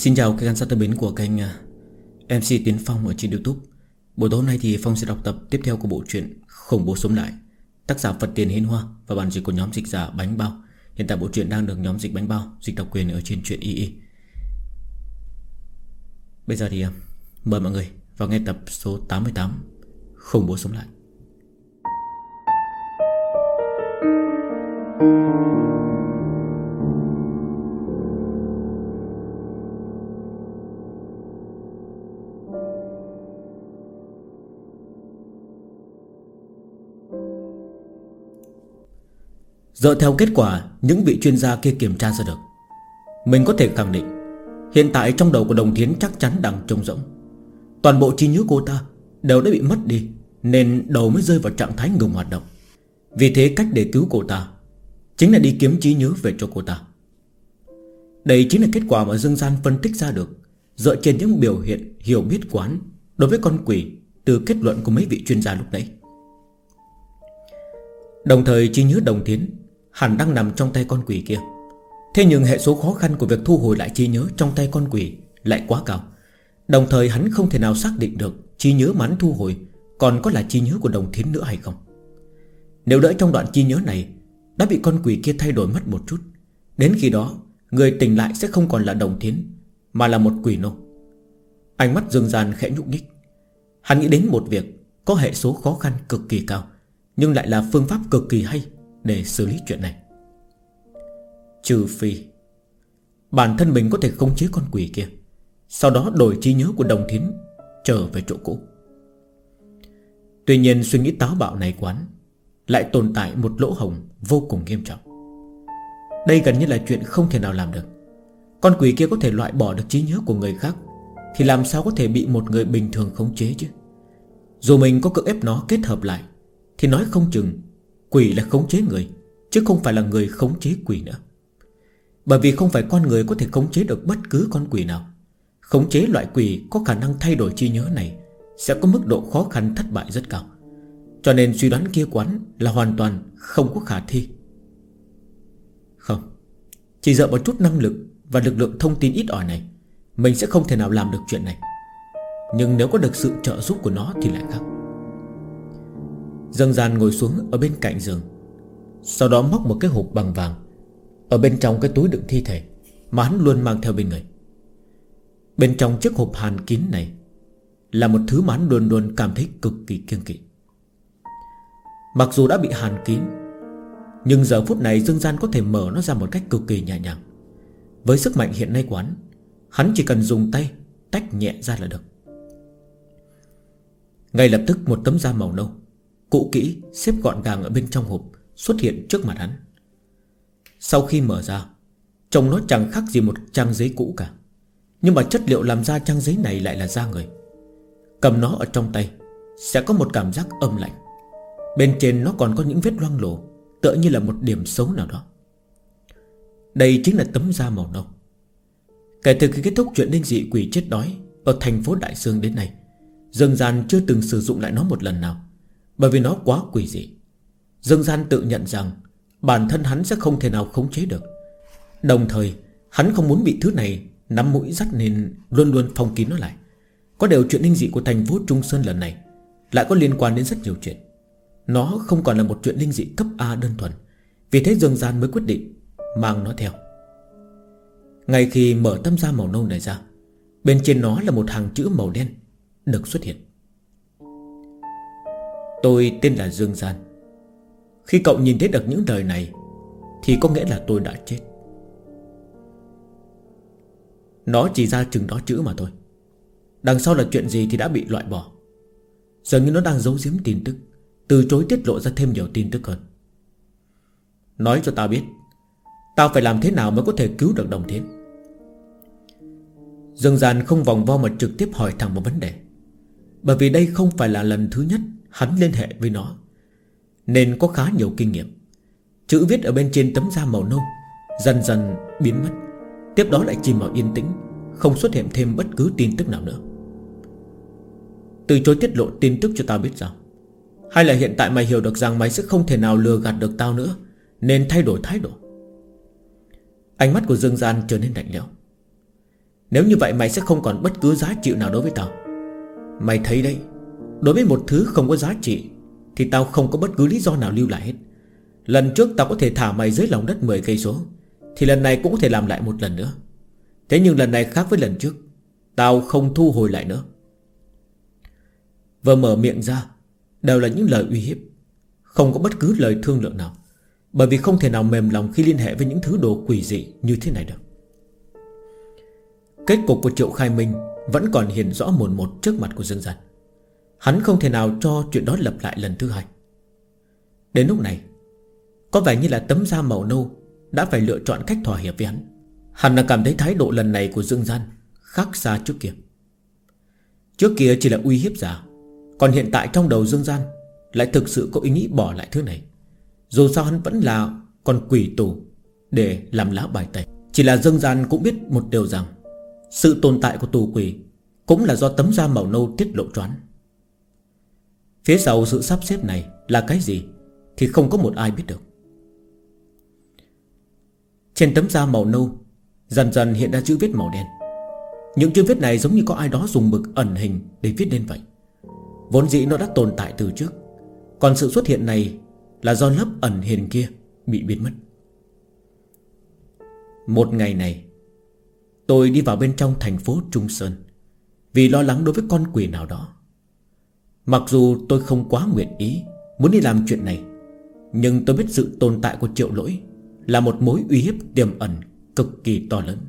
Xin chào các khán giả thân mến của kênh MC Tiến Phong ở trên YouTube. Buổi tối hôm nay thì Phong sẽ đọc tập tiếp theo của bộ truyện Khủng Bố Sống Lại, tác giả Phật Tiền Hiến Hoa và bản dịch của nhóm dịch giả Bánh Bao. Hiện tại bộ truyện đang được nhóm dịch Bánh Bao dịch độc quyền ở trên truyện II. Bây giờ thì mời mọi người vào nghe tập số 88 Khủng Bố Sống Lại. Dựa theo kết quả những vị chuyên gia kia kiểm tra ra được, mình có thể khẳng định hiện tại trong đầu của Đồng Thiến chắc chắn đang trống rỗng. Toàn bộ trí nhớ cô ta đều đã bị mất đi, nên đầu mới rơi vào trạng thái ngừng hoạt động. Vì thế cách để cứu cô ta chính là đi kiếm trí nhớ về cho cô ta. Đây chính là kết quả mà Dương Gian phân tích ra được, dựa trên những biểu hiện hiểu biết quán đối với con quỷ từ kết luận của mấy vị chuyên gia lúc nãy. Đồng thời trí nhớ Đồng Thiến hẳn đang nằm trong tay con quỷ kia. Thế nhưng hệ số khó khăn của việc thu hồi lại trí nhớ trong tay con quỷ lại quá cao. Đồng thời hắn không thể nào xác định được trí nhớ mà hắn thu hồi còn có là trí nhớ của Đồng Thiến nữa hay không. Nếu đợi trong đoạn trí nhớ này đã bị con quỷ kia thay đổi mất một chút, đến khi đó người tỉnh lại sẽ không còn là Đồng Thiến, mà là một quỷ nô. Ánh mắt Dương Gian khẽ nhúc nhích. Hắn nghĩ đến một việc có hệ số khó khăn cực kỳ cao, nhưng lại là phương pháp cực kỳ hay để xử lý chuyện này. Trừ phi bản thân mình có thể khống chế con quỷ kia, sau đó đổi trí nhớ của Đồng Thiến trở về chỗ cũ. Tuy nhiên suy nghĩ táo bạo này quán lại tồn tại một lỗ hổng vô cùng nghiêm trọng. Đây gần như là chuyện không thể nào làm được. Con quỷ kia có thể loại bỏ được trí nhớ của người khác, thì làm sao có thể bị một người bình thường khống chế chứ? Dù mình có cưỡng ép nó kết hợp lại, thì nói không chừng quỷ là khống chế người, chứ không phải là người khống chế quỷ nữa. Bởi vì không phải con người có thể khống chế được bất cứ con quỷ nào. Khống chế loại quỷ có khả năng thay đổi trí nhớ này sẽ có mức độ khó khăn thất bại rất cao. Cho nên suy đoán kia quán là hoàn toàn không có khả thi. Không, chỉ dựa vào chút năng lực và lực lượng thông tin ít ỏi này, mình sẽ không thể nào làm được chuyện này. Nhưng nếu có được sự trợ giúp của nó thì lại khác. Dương Gian ngồi xuống ở bên cạnh giường, sau đó móc một cái hộp bằng vàng ở bên trong cái túi đựng thi thể mà hắn luôn mang theo bên người. Bên trong chiếc hộp hàn kín này là một thứ mà hắn luôn luôn cảm thấy cực kỳ kiêng kỵ. Mặc dù đã bị hàn kín, nhưng giờ phút này Dương Gian có thể mở nó ra một cách cực kỳ nhẹ nhàng. Với sức mạnh hiện nay của hắn chỉ cần dùng tay tách nhẹ ra là được. Ngay lập tức một tấm da màu nâu cũ kỹ xếp gọn gàng ở bên trong hộp xuất hiện trước mặt hắn. Sau khi mở ra, trông nó chẳng khác gì một trang giấy cũ cả, nhưng mà chất liệu làm ra trang giấy này lại là da người. Cầm nó ở trong tay sẽ có một cảm giác âm lạnh. Bên trên nó còn có những vết loang lổ, tựa như là một điểm xấu nào đó. Đây chính là tấm da màu nâu. Kể từ khi kết thúc chuyện linh dị quỷ chết đói ở thành phố Đại Sương đến nay, Dương Gian chưa từng sử dụng lại nó một lần nào, bởi vì nó quá quỷ dị. Dương Gian tự nhận rằng bản thân hắn sẽ không thể nào khống chế được. Đồng thời hắn không muốn bị thứ này nắm mũi dắt, nên luôn luôn phong kín nó lại. Có điều chuyện linh dị của thành phố Trung Sơn lần này lại có liên quan đến rất nhiều chuyện. Nó không còn là một chuyện linh dị cấp A đơn thuần. Vì thế Dương Gian mới quyết định mang nó theo. Ngay khi mở tấm da màu nâu này ra, bên trên nó là một hàng chữ màu đen được xuất hiện. Tôi tên là Dương Gian. Khi cậu nhìn thấy được những lời này thì có nghĩa là tôi đã chết. Nó chỉ ra chừng đó chữ mà thôi. Đằng sau là chuyện gì thì đã bị loại bỏ. Dường như nó đang giấu giếm tin tức, từ chối tiết lộ ra thêm nhiều tin tức hơn. Nói cho tao biết, tao phải làm thế nào mới có thể cứu được Đồng Thiến. Dương Gian không vòng vo mà trực tiếp hỏi thẳng một vấn đề. Bởi vì đây không phải là lần thứ nhất hắn liên hệ với nó, nên có khá nhiều kinh nghiệm. Chữ viết ở bên trên tấm da màu nâu dần dần biến mất, tiếp đó lại chìm vào yên tĩnh, không xuất hiện thêm bất cứ tin tức nào nữa. Từ chối tiết lộ tin tức cho tao biết sao? Hay là hiện tại mày hiểu được rằng mày sẽ không thể nào lừa gạt được tao nữa, nên thay đổi thái độ? Ánh mắt của Dương Gian trở nên lạnh lẽo. Nếu như vậy mày sẽ không còn bất cứ giá trị nào đối với tao. Mày thấy đấy, đối với một thứ không có giá trị thì tao không có bất cứ lý do nào lưu lại hết. Lần trước tao có thể thả mày dưới lòng đất 10 cây số, thì lần này cũng có thể làm lại một lần nữa. Thế nhưng lần này khác với lần trước, tao không thu hồi lại nữa. Vừa mở miệng ra đều là những lời uy hiếp, không có bất cứ lời thương lượng nào, bởi vì không thể nào mềm lòng khi liên hệ với những thứ đồ quỷ dị như thế này được. Kết cục của Triệu Khai Minh vẫn còn hiện rõ mồn một trước mặt của Dương Gian. Hắn không thể nào cho chuyện đó lặp lại lần thứ hai. Đến lúc này, có vẻ như là tấm da màu nâu đã phải lựa chọn cách thỏa hiệp với hắn. Hắn đã cảm thấy thái độ lần này của Dương Gian khác xa trước kia. Trước kia chỉ là uy hiếp giả, còn hiện tại trong đầu Dương Gian lại thực sự có ý nghĩ bỏ lại thứ này. Dù sao hắn vẫn là con quỷ tù để làm lá bài tẩy. Chỉ là Dương Gian cũng biết một điều rằng sự tồn tại của tù quỷ cũng là do tấm da màu nâu tiết lộ choán. Phía sau sự sắp xếp này là cái gì thì không có một ai biết được. Trên tấm da màu nâu dần dần hiện ra chữ viết màu đen. Những chữ viết này giống như có ai đó dùng mực ẩn hình để viết lên vậy. Vốn dĩ nó đã tồn tại từ trước, còn sự xuất hiện này là do lớp ẩn hình kia bị biến mất. Một ngày này, tôi đi vào bên trong thành phố Trung Sơn vì lo lắng đối với con quỷ nào đó. Mặc dù tôi không quá nguyện ý muốn đi làm chuyện này, nhưng tôi biết sự tồn tại của Triệu Lỗi là một mối uy hiếp tiềm ẩn cực kỳ to lớn.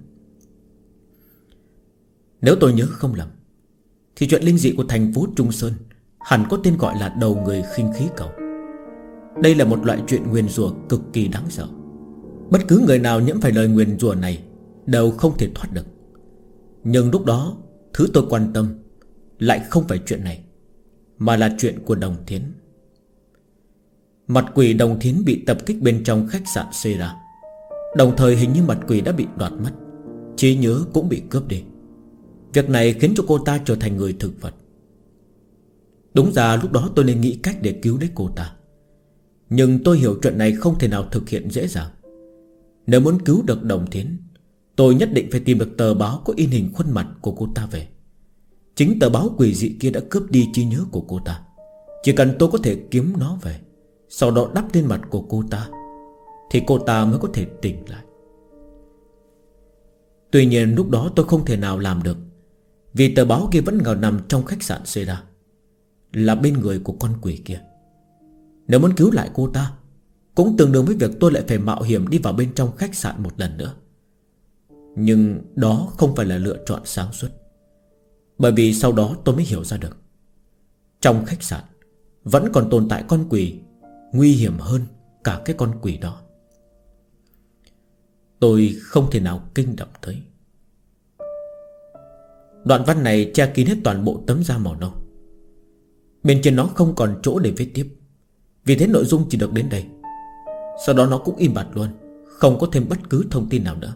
Nếu tôi nhớ không lầm thì chuyện linh dị của thành phố Trung Sơn hẳn có tên gọi là đầu người khinh khí cầu. Đây là một loại chuyện nguyền rủa cực kỳ đáng sợ. Bất cứ người nào nhiễm phải lời nguyền rủa này đều không thể thoát được. Nhưng lúc đó, thứ tôi quan tâm lại không phải chuyện này, mà là chuyện của Đồng Thiến. Mặt quỷ Đồng Thiến bị tập kích bên trong khách sạn Sera. Đồng thời hình như mặt quỷ đã bị đoạt mất, trí nhớ cũng bị cướp đi. Việc này khiến cho cô ta trở thành người thực vật. Đúng ra lúc đó tôi nên nghĩ cách để cứu lấy cô ta, nhưng tôi hiểu chuyện này không thể nào thực hiện dễ dàng. Nếu muốn cứu được Đồng Thiến, tôi nhất định phải tìm được tờ báo có in hình khuôn mặt của cô ta về. Chính tờ báo quỷ dị kia đã cướp đi trí nhớ của cô ta. Chỉ cần tôi có thể kiếm nó về, sau đó đắp lên mặt của cô ta, thì cô ta mới có thể tỉnh lại. Tuy nhiên lúc đó tôi không thể nào làm được, vì tờ báo kia vẫn còn nằm trong khách sạn Sera, là bên người của con quỷ kia. Nếu muốn cứu lại cô ta, cũng tương đương với việc tôi lại phải mạo hiểm đi vào bên trong khách sạn một lần nữa. Nhưng đó không phải là lựa chọn sáng suốt, bởi vì sau đó tôi mới hiểu ra được, trong khách sạn vẫn còn tồn tại con quỷ nguy hiểm hơn cả cái con quỷ đó. Tôi không thể nào kinh động tới. Đoạn văn này che kín hết toàn bộ tấm da màu nâu. Bên trên nó không còn chỗ để viết tiếp, vì thế nội dung chỉ được đến đây. Sau đó nó cũng im bặt luôn, không có thêm bất cứ thông tin nào nữa.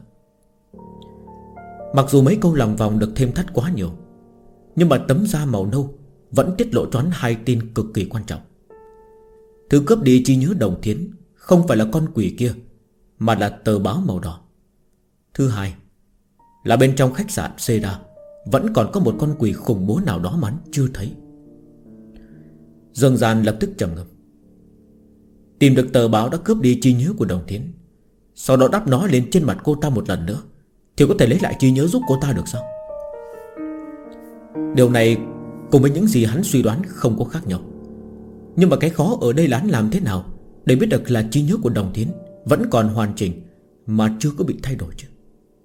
Mặc dù mấy câu lòng vòng được thêm thắt quá nhiều, nhưng mà tấm da màu nâu vẫn tiết lộ choán hai tin cực kỳ quan trọng. Thứ cướp đi trí nhớ Đồng Thiến không phải là con quỷ kia, mà là tờ báo màu đỏ. Thứ hai là bên trong khách sạn Sera vẫn còn có một con quỷ khủng bố nào đó mà hắn chưa thấy. Dương Gian lập tức trầm ngâm. Tìm được tờ báo đã cướp đi trí nhớ của Đồng Thiến, sau đó đắp nó lên trên mặt cô ta một lần nữa, thì có thể lấy lại trí nhớ giúp cô ta được sao? Điều này cùng với những gì hắn suy đoán không có khác nhau. Nhưng mà cái khó ở đây là hắn làm thế nào để biết được là trí nhớ của Đồng Thiến vẫn còn hoàn chỉnh mà chưa có bị thay đổi chứ?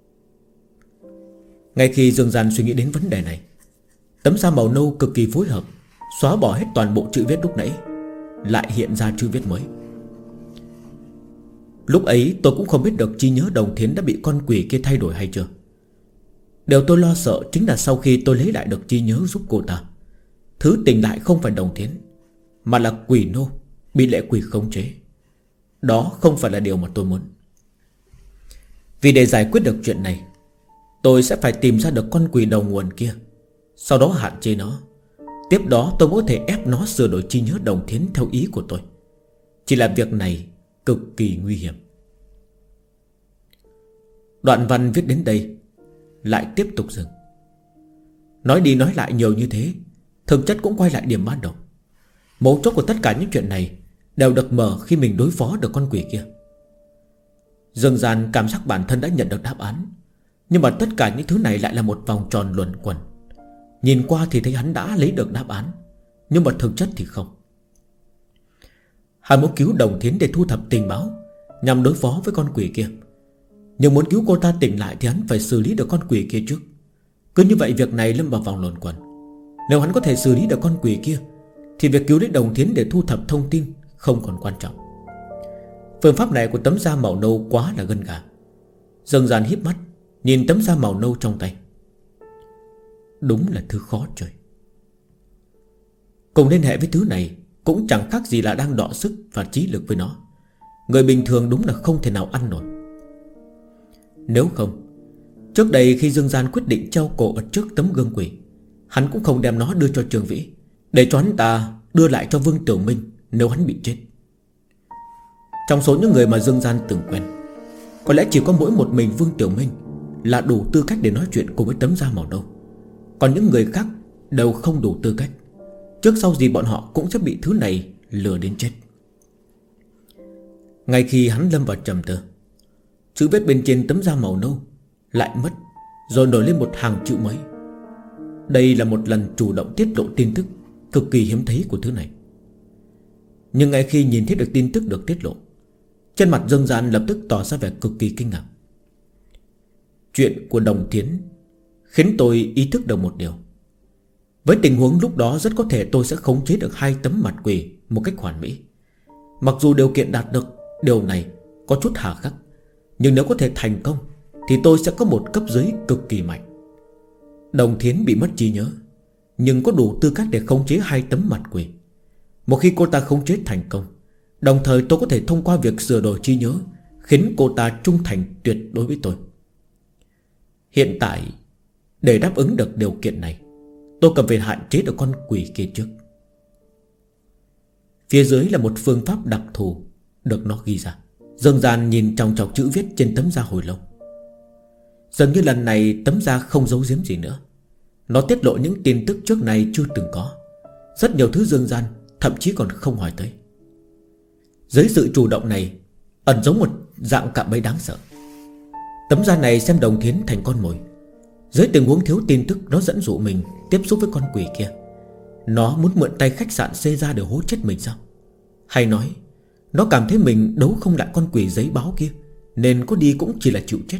Ngay khi Dương Gian suy nghĩ đến vấn đề này, tấm da màu nâu cực kỳ phối hợp xóa bỏ hết toàn bộ chữ viết lúc nãy, lại hiện ra chữ viết mới. Lúc ấy tôi cũng không biết được trí nhớ Đồng Thiến đã bị con quỷ kia thay đổi hay chưa. Điều tôi lo sợ chính là sau khi tôi lấy lại được trí nhớ giúp cô ta, thứ tỉnh lại không phải Đồng Thiến, mà là quỷ nô bị lệ quỷ khống chế. Đó không phải là điều mà tôi muốn. Vì để giải quyết được chuyện này, tôi sẽ phải tìm ra được con quỷ đầu nguồn kia, sau đó hạn chế nó. Tiếp đó tôi có thể ép nó sửa đổi trí nhớ Đồng Thiến theo ý của tôi. Chỉ là việc này cực kỳ nguy hiểm. Đoạn văn viết đến đây lại tiếp tục dừng. Nói đi nói lại nhiều như thế, thực chất cũng quay lại điểm ban đầu. Mấu chốt của tất cả những chuyện này đều được mở khi mình đối phó được con quỷ kia. Dương Gian cảm giác bản thân đã nhận được đáp án, nhưng mà tất cả những thứ này lại là một vòng tròn luẩn quẩn. Nhìn qua thì thấy hắn đã lấy được đáp án, nhưng mà thực chất thì không. Hắn muốn cứu Đồng Thiến để thu thập tình báo nhằm đối phó với con quỷ kia, nhưng muốn cứu cô ta tỉnh lại thì hắn phải xử lý được con quỷ kia trước. Cứ như vậy việc này lâm vào vòng luẩn quẩn. Nếu hắn có thể xử lý được con quỷ kia thì việc cứu lấy Đồng Thiến để thu thập thông tin không còn quan trọng. Phương pháp này của tấm da màu nâu quá là gân gà. Dương Gian híp mắt nhìn tấm da màu nâu trong tay. Đúng là thứ khó chơi. Cùng liên hệ với thứ này cũng chẳng khác gì là đang đọ sức và trí lực với nó. Người bình thường đúng là không thể nào ăn nổi. Nếu không, trước đây khi Dương Gian quyết định treo cổ ở trước tấm gương quỷ, hắn cũng không đem nó đưa cho Trường Vĩ, để cho hắn ta đưa lại cho Vương Tiểu Minh nếu hắn bị chết. Trong số những người mà Dương Gian từng quen, có lẽ chỉ có mỗi một mình Vương Tiểu Minh là đủ tư cách để nói chuyện cùng với tấm da màu nâu. Còn những người khác đều không đủ tư cách. Trước sau gì bọn họ cũng sẽ bị thứ này lừa đến chết. Ngay khi hắn lâm vào trầm tư, chữ viết bên trên tấm da màu nâu lại mất, rồi nổi lên một hàng chữ mới. Đây là một lần chủ động tiết lộ tin tức cực kỳ hiếm thấy của thứ này. Nhưng ngay khi nhìn thấy được tin tức được tiết lộ, trên mặt Dương Gian lập tức tỏ ra vẻ cực kỳ kinh ngạc. Chuyện của Đồng Thiến khiến tôi ý thức được một điều. Với tình huống lúc đó rất có thể tôi sẽ khống chế được 2 tấm mặt quỷ một cách hoàn mỹ. Mặc dù điều kiện đạt được điều này có chút hà khắc, nhưng nếu có thể thành công thì tôi sẽ có một cấp dưới cực kỳ mạnh. Đồng Thiến bị mất trí nhớ, nhưng có đủ tư cách để khống chế 2 tấm mặt quỷ. Một khi cô ta khống chế thành công, đồng thời tôi có thể thông qua việc sửa đổi trí nhớ khiến cô ta trung thành tuyệt đối với tôi. Hiện tại, để đáp ứng được điều kiện này, tôi cần phải hạn chế được con quỷ kia trước. Phía dưới là một phương pháp đặc thù được nó ghi ra. Dương Gian nhìn trong chọc chữ viết trên tấm da hồi lâu. Dường như lần này tấm da không giấu giếm gì nữa. Nó tiết lộ những tin tức trước này chưa từng có. Rất nhiều thứ Dương Gian thậm chí còn không hỏi tới. Dưới sự chủ động này ẩn giấu một dạng cạm bẫy đáng sợ. Tấm da này xem Đồng Thiến thành con mồi. Dưới tình huống thiếu tin tức, nó dẫn dụ mình tiếp xúc với con quỷ kia. Nó muốn mượn tay khách sạn xê ra để hố chết mình sao? Hay nói nó cảm thấy mình đấu không lại con quỷ giấy báo kia, nên có đi cũng chỉ là chịu chết.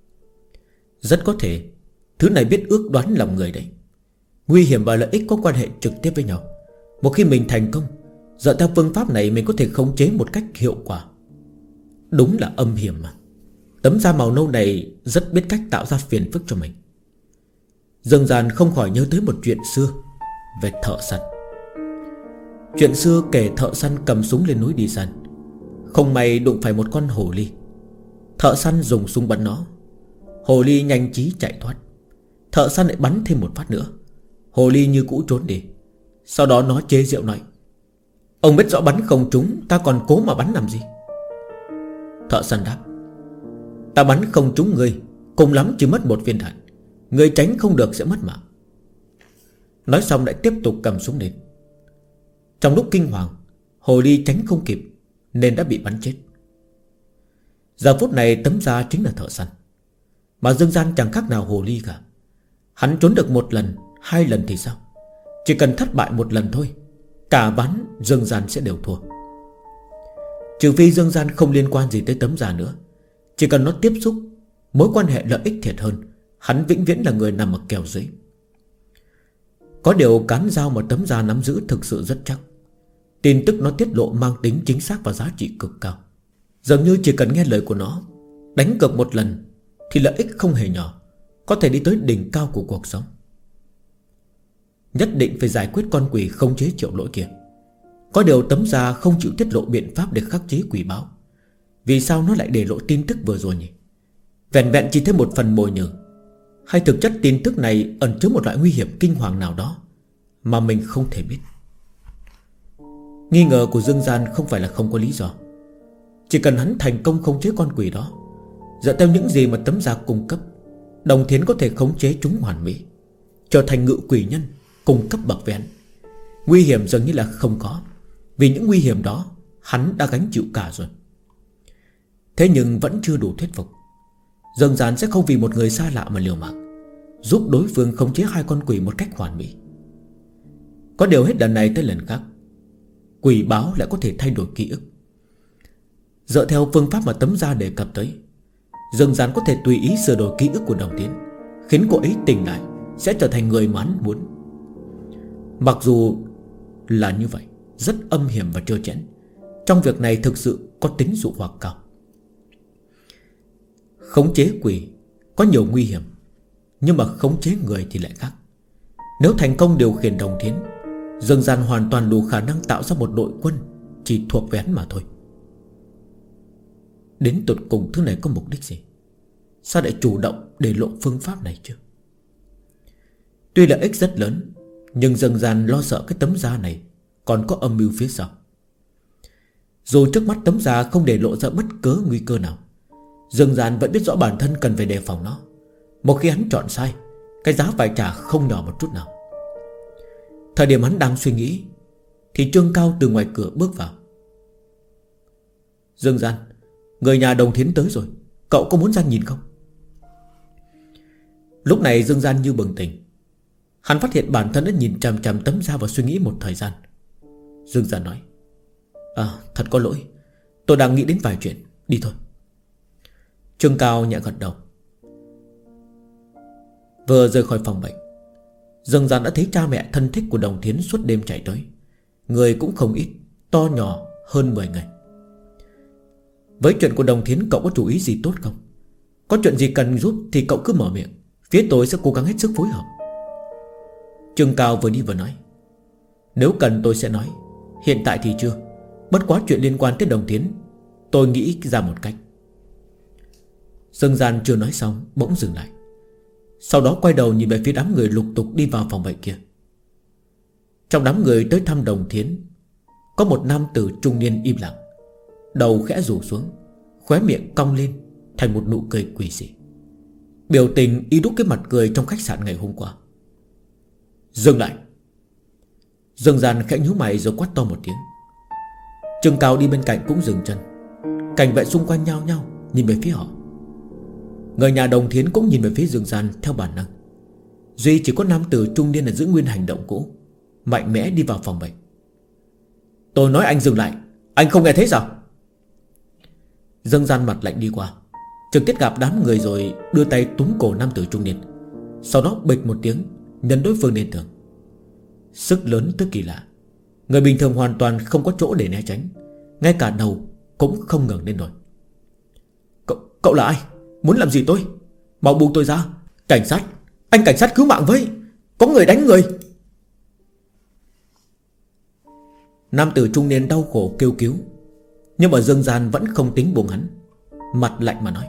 Rất có thể thứ này biết ước đoán lòng người đấy. Nguy hiểm và lợi ích có quan hệ trực tiếp với nhau. Một khi mình thành công, dựa theo phương pháp này mình có thể khống chế một cách hiệu quả. Đúng là âm hiểm mà. Tấm da màu nâu này rất biết cách tạo ra phiền phức cho mình. Dương Gian không khỏi nhớ tới một chuyện xưa về thợ săn. Chuyện xưa kể thợ săn cầm súng lên núi đi săn, không may đụng phải một con hồ ly. Thợ săn dùng súng bắn nó. Hồ ly nhanh trí chạy thoát. Thợ săn lại bắn thêm một phát nữa. Hồ ly như cũ trốn đi. Sau đó nó chế giễu nói: ông biết rõ bắn không trúng, ta còn cố mà bắn làm gì? Thợ săn đáp: ta bắn không trúng ngươi, cùng lắm chỉ mất một viên đạn. Ngươi tránh không được sẽ mất mạng. Nói xong lại tiếp tục cầm súng lên. Trong lúc kinh hoàng, hồ ly tránh không kịp nên đã bị bắn chết. Giờ phút này tấm da chính là thợ săn, mà Dương Gian chẳng khác nào hồ ly cả. Hắn trốn được 1 lần, 2 lần thì sao? Chỉ cần thất bại 1 lần thôi, cả ván Dương Gian sẽ đều thua. Trừ phi Dương Gian không liên quan gì tới tấm da nữa. Chỉ cần nó tiếp xúc, mối quan hệ lợi ích thiệt hơn, hắn vĩnh viễn là người nằm ở kèo dưới. Có điều cán dao mà tấm da nắm giữ thực sự rất chắc. Tin tức nó tiết lộ mang tính chính xác và giá trị cực cao. Dường như chỉ cần nghe lời của nó, đánh cược 1 lần thì lợi ích không hề nhỏ, có thể đi tới đỉnh cao của cuộc sống. Nhất định phải giải quyết con quỷ không chế Triệu Lỗi kia. Có điều tấm da không chịu tiết lộ biện pháp để khắc chế quỷ báo. Vì sao nó lại để lộ tin tức vừa rồi nhỉ? Vẹn vẹn chỉ thêm một phần mồi nhử, hay thực chất tin tức này ẩn chứa một loại nguy hiểm kinh hoàng nào đó mà mình không thể biết? Nghi ngờ của Dương Gian không phải là không có lý do. Chỉ cần hắn thành công khống chế con quỷ đó, dựa theo những gì mà tấm da cung cấp, Đồng Thiến có thể khống chế chúng hoàn mỹ, trở thành ngự quỷ nhân cùng cấp bậc với hắn. Nguy hiểm dường như là không có, vì những nguy hiểm đó hắn đã gánh chịu cả rồi. Thế nhưng vẫn chưa đủ thuyết phục. Dương Gian sẽ không vì một người xa lạ mà liều mạng, giúp đối phương khống chế hai con quỷ một cách hoàn mỹ. Có điều hết lần này tới lần khác, quỷ báo lại có thể thay đổi ký ức. Dựa theo phương pháp mà tấm da đề cập tới, Dương Gian có thể tùy ý sửa đổi ký ức của Đồng Tiến, khiến cô ấy tỉnh lại, sẽ trở thành người mà hắn muốn. Mặc dù là như vậy, rất âm hiểm và trơ trẽn. Trong việc này thực sự có tính dụ hoặc cao. Khống chế quỷ có nhiều nguy hiểm, nhưng mà khống chế người thì lại khác. Nếu thành công điều khiển Đồng Thiến, Dương Gian hoàn toàn đủ khả năng tạo ra một đội quân chỉ thuộc về hắn mà thôi. Đến tột cùng thứ này có mục đích gì? Sao lại chủ động để lộ phương pháp này chứ? Tuy là ích rất lớn, nhưng Dương Gian lo sợ cái tấm da này còn có âm mưu phía sau. Dù trước mắt tấm da không để lộ ra bất cứ nguy cơ nào, Dương Gian vẫn biết rõ bản thân cần phải đề phòng nó. Một khi hắn chọn sai, cái giá phải trả không nhỏ một chút nào. Thời điểm hắn đang suy nghĩ, thì Trương Cao từ ngoài cửa bước vào. Dương Gian, người nhà Đồng Thiến tới rồi, cậu có muốn ra nhìn không? Lúc này Dương Gian như bừng tỉnh. Hắn phát hiện bản thân đã nhìn chằm chằm tấm da và suy nghĩ một thời gian. Dương Gian nói: thật có lỗi, tôi đang nghĩ đến vài chuyện, đi thôi. Trương Cao nhẹ gật đầu. Vừa rời khỏi phòng bệnh, Dương Gian đã thấy cha mẹ thân thích của Đồng Thiến suốt đêm chạy tới. Người cũng không ít, to nhỏ hơn 10 người. Với chuyện của Đồng Thiến cậu có chủ ý gì tốt không? Có chuyện gì cần giúp thì cậu cứ mở miệng, phía tôi sẽ cố gắng hết sức phối hợp. Trương Cao vừa đi vừa nói: nếu cần tôi sẽ nói, hiện tại thì chưa. Bất quá chuyện liên quan tới Đồng Thiến, tôi nghĩ ra một cách. Dương Gian chưa nói xong bỗng dừng lại, sau đó quay đầu nhìn về phía đám người lục tục đi vào phòng bệnh kia. Trong đám người tới thăm Đồng Thiến, có một nam tử trung niên im lặng, đầu khẽ rủ xuống, khóe miệng cong lên thành một nụ cười quỷ dị. Biểu tình y đúc cái mặt cười trong khách sạn ngày hôm qua. Dừng lại! Dương Gian khẽ nhíu mày rồi quát to một tiếng. Trương Cao đi bên cạnh cũng dừng chân. Cảnh vệ xung quanh nhao nhao nhìn về phía họ. Người nhà Đồng Thiến cũng nhìn về phía Dương Gian theo bản năng. Duy chỉ có nam tử trung niên là giữ nguyên hành động cũ, mạnh mẽ đi vào phòng bệnh. Tôi nói anh dừng lại, anh không nghe thấy sao? Dương Gian mặt lạnh đi qua, trực tiếp gặp đám người rồi đưa tay túm cổ nam tử trung niên. Sau đó bịch một tiếng nhấn đối phương lên tường. Sức lớn tới kỳ lạ, người bình thường hoàn toàn không có chỗ để né tránh, ngay cả đầu cũng không ngẩng lên nổi. Cậu là ai? Muốn làm gì tôi? Mau buông tôi ra! Cảnh sát! Anh cảnh sát cứu mạng với! Có người đánh người! Nam tử trung niên đau khổ kêu cứu, nhưng mà Dương Gian vẫn không tính buông hắn, mặt lạnh mà nói: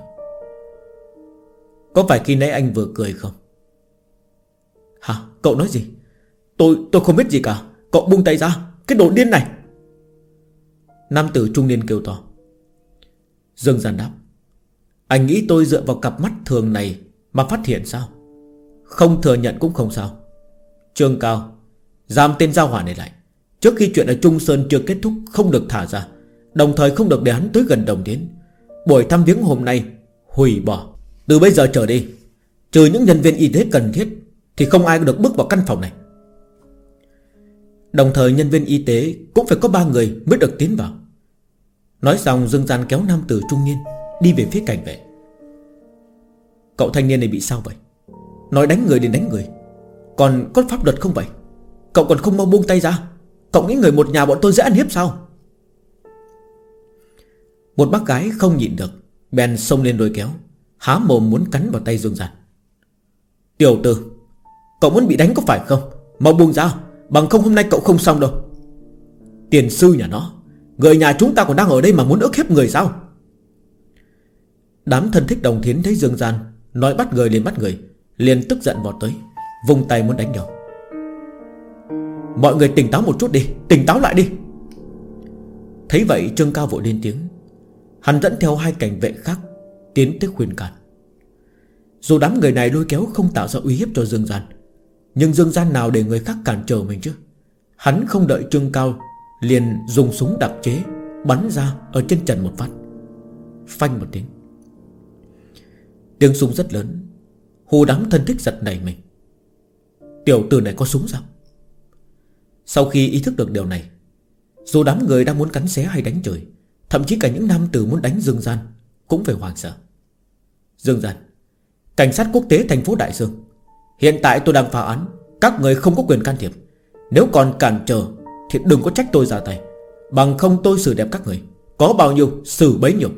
có phải khi nãy anh vừa cười không? Hả? Cậu nói gì? Tôi không biết gì cả. Cậu buông tay ra, cái đồ điên này! Nam tử trung niên kêu to. Dương Gian đáp: anh nghĩ tôi dựa vào cặp mắt thường này mà phát hiện sao? Không thừa nhận cũng không sao. Trương Cao, giam tên giao hỏa này lại. Trước khi chuyện ở Trung Sơn chưa kết thúc, không được thả ra, đồng thời không được để hắn tới gần Đồng Thiến. Buổi thăm viếng hôm nay hủy bỏ. Từ bây giờ trở đi, trừ những nhân viên y tế cần thiết, thì không ai được bước vào căn phòng này. Đồng thời nhân viên y tế cũng phải có 3 người mới được tiến vào. Nói xong Dương Gian kéo nam tử trung niên đi về phía cảnh vệ. Cậu thanh niên này bị sao vậy? Nói đánh người đến đánh người, còn có pháp luật không vậy? Cậu còn không mau buông tay ra. Cậu nghĩ người một nhà bọn tôi dễ ăn hiếp sao? Một bác gái không nhịn được, bèn xông lên đôi kéo, há mồm muốn cắn vào tay Dương Gian. Tiểu tử, cậu muốn bị đánh có phải không? Mau buông ra, bằng không hôm nay cậu không xong đâu. Tiền sư nhà nó, người nhà chúng ta còn đang ở đây mà muốn ức hiếp người sao? Đám thân thích Đồng Thiến thấy Dương Gian nói bắt người liền bắt người, liền tức giận vọt tới, vung tay muốn đánh nhau. Mọi người tỉnh táo một chút đi, tỉnh táo lại đi. Thấy vậy Trương Cao vội lên tiếng. Hắn dẫn theo 2 cảnh vệ khác tiến tới khuyên can. Dù đám người này lôi kéo không tạo ra uy hiếp cho Dương Gian, nhưng Dương Gian nào để người khác cản trở mình chứ. Hắn không đợi Trương Cao liền dùng súng đặc chế bắn ra ở trên trần một phát. Phanh một tiếng. Tiếng súng rất lớn. Hù đám thân thích giật nảy mình. Tiểu tử này có súng sao? Sau khi ý thức được điều này, dù đám người đang muốn cắn xé hay đánh chửi, thậm chí cả những nam tử muốn đánh Dương Gian cũng phải hoảng sợ. Dương Gian, cảnh sát quốc tế thành phố Đại Dương, hiện tại tôi đang phá án, các người không có quyền can thiệp. Nếu còn cản trở thì đừng có trách tôi ra tay, bằng không tôi xử đẹp các người, có bao nhiêu xử bấy nhiêu.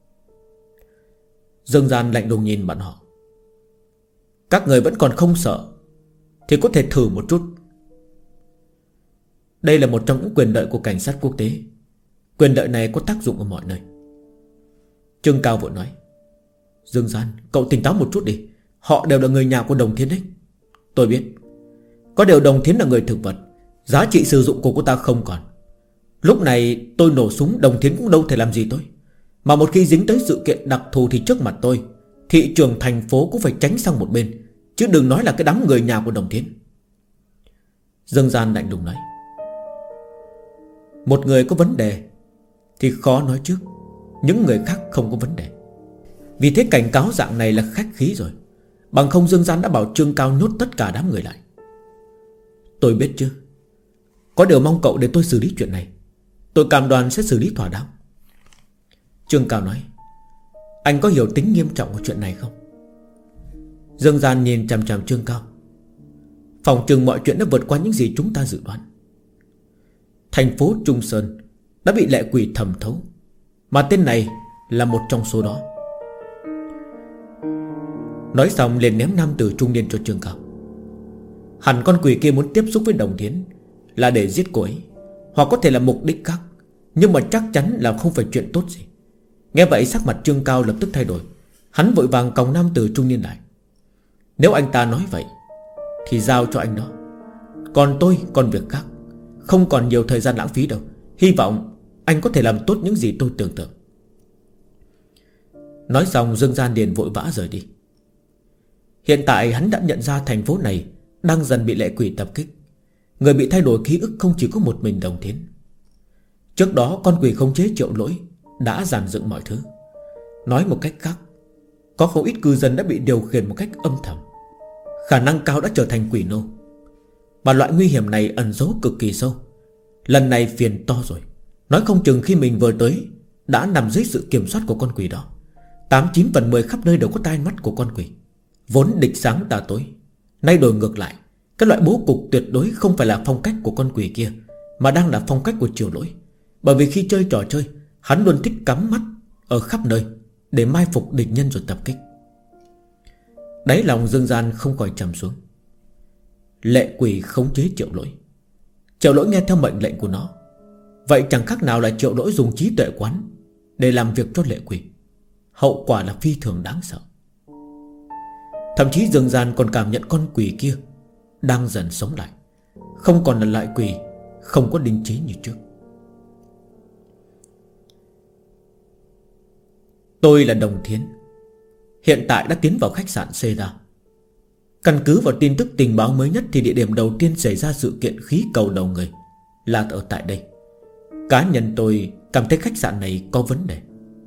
Dương Gian lạnh lùng nhìn bọn họ. Các người vẫn còn không sợ thì có thể thử một chút. Đây là một trong những quyền lợi của cảnh sát quốc tế. Quyền lợi này có tác dụng ở mọi nơi. Trương Cao vội nói, Dương Gian, cậu tỉnh táo một chút đi. Họ đều là người nhà của Đồng Thiến đấy. Tôi biết. Có điều Đồng Thiến là người thực vật, giá trị sử dụng của cô ta không còn. Lúc này tôi nổ súng, Đồng Thiến cũng đâu thể làm gì tôi. Mà một khi dính tới sự kiện đặc thù thì trước mặt tôi, thị trường thành phố cũng phải tránh sang một bên, chứ đừng nói là cái đám người nhà của Đồng Thiến. Dương Gian lạnh lùng nói, một người có vấn đề thì khó nói trước, những người khác không có vấn đề. Vì thế cảnh cáo dạng này là khách khí rồi. Bằng không Dương Gian đã bảo Trương Cao nhốt tất cả đám người lại. Tôi biết chứ. Có điều mong cậu để tôi xử lý chuyện này. Tôi cam đoan sẽ xử lý thỏa đáng. Trương Cao nói, anh có hiểu tính nghiêm trọng của chuyện này không? Dương Gian nhìn chằm chằm Trương Cao. Phòng trừng mọi chuyện đã vượt qua những gì chúng ta dự đoán. Thành phố Trung Sơn đã bị lệ quỷ thẩm thấu, mà tên này là một trong số đó. Nói xong liền ném nam tử trung niên cho Trương Cao. Hẳn con quỷ kia muốn tiếp xúc với Đồng Thiến là để giết cô ấy, hoặc có thể là mục đích khác, nhưng mà chắc chắn là không phải chuyện tốt gì. Nghe vậy sắc mặt Trương Cao lập tức thay đổi. Hắn vội vàng còng nam tử trung niên lại. Nếu anh ta nói vậy thì giao cho anh đó. Còn tôi còn việc khác, không còn nhiều thời gian lãng phí đâu. Hy vọng anh có thể làm tốt những gì tôi tưởng tượng. Nói xong Dương Gian liền vội vã rời đi. Hiện tại hắn đã nhận ra thành phố này đang dần bị lệ quỷ tập kích. Người bị thay đổi ký ức không chỉ có một mình Đồng Thiến. Trước đó con quỷ khống chế Triệu Lỗi đã dàn dựng mọi thứ. Nói một cách khác, có không ít cư dân đã bị điều khiển một cách âm thầm. Khả năng cao đã trở thành quỷ nô. Mà loại nguy hiểm này ẩn giấu cực kỳ sâu. Lần này phiền to rồi. Nói không chừng khi mình vừa tới đã nằm dưới sự kiểm soát của con quỷ đó. 89 phần 10 khắp nơi đều có tai mắt của con quỷ. Vốn địch sáng tà tối, nay đổi ngược lại. Cái loại bố cục tuyệt đối không phải là phong cách của con quỷ kia, mà đang là phong cách của Triệu Lỗi. Bởi vì khi chơi trò chơi, hắn luôn thích cắm mắt ở khắp nơi để mai phục địch nhân rồi tập kích. Đáy lòng Dương Gian không khỏi trầm xuống. Lệ quỷ khống chế Triệu Lỗi. Triệu Lỗi nghe theo mệnh lệnh của nó. Vậy chẳng khác nào là Triệu Lỗi dùng trí tuệ quán để làm việc cho lệ quỷ. Hậu quả là phi thường đáng sợ. Thậm chí Dương Gian còn cảm nhận con quỷ kia đang dần sống lại, không còn là loại quỷ không có linh trí như trước. Tôi là Đồng Thiến, hiện tại đã tiến vào khách sạn Seda. Căn cứ vào tin tức tình báo mới nhất thì địa điểm đầu tiên xảy ra sự kiện khí cầu đầu người là ở tại đây. Cá nhân tôi cảm thấy khách sạn này có vấn đề.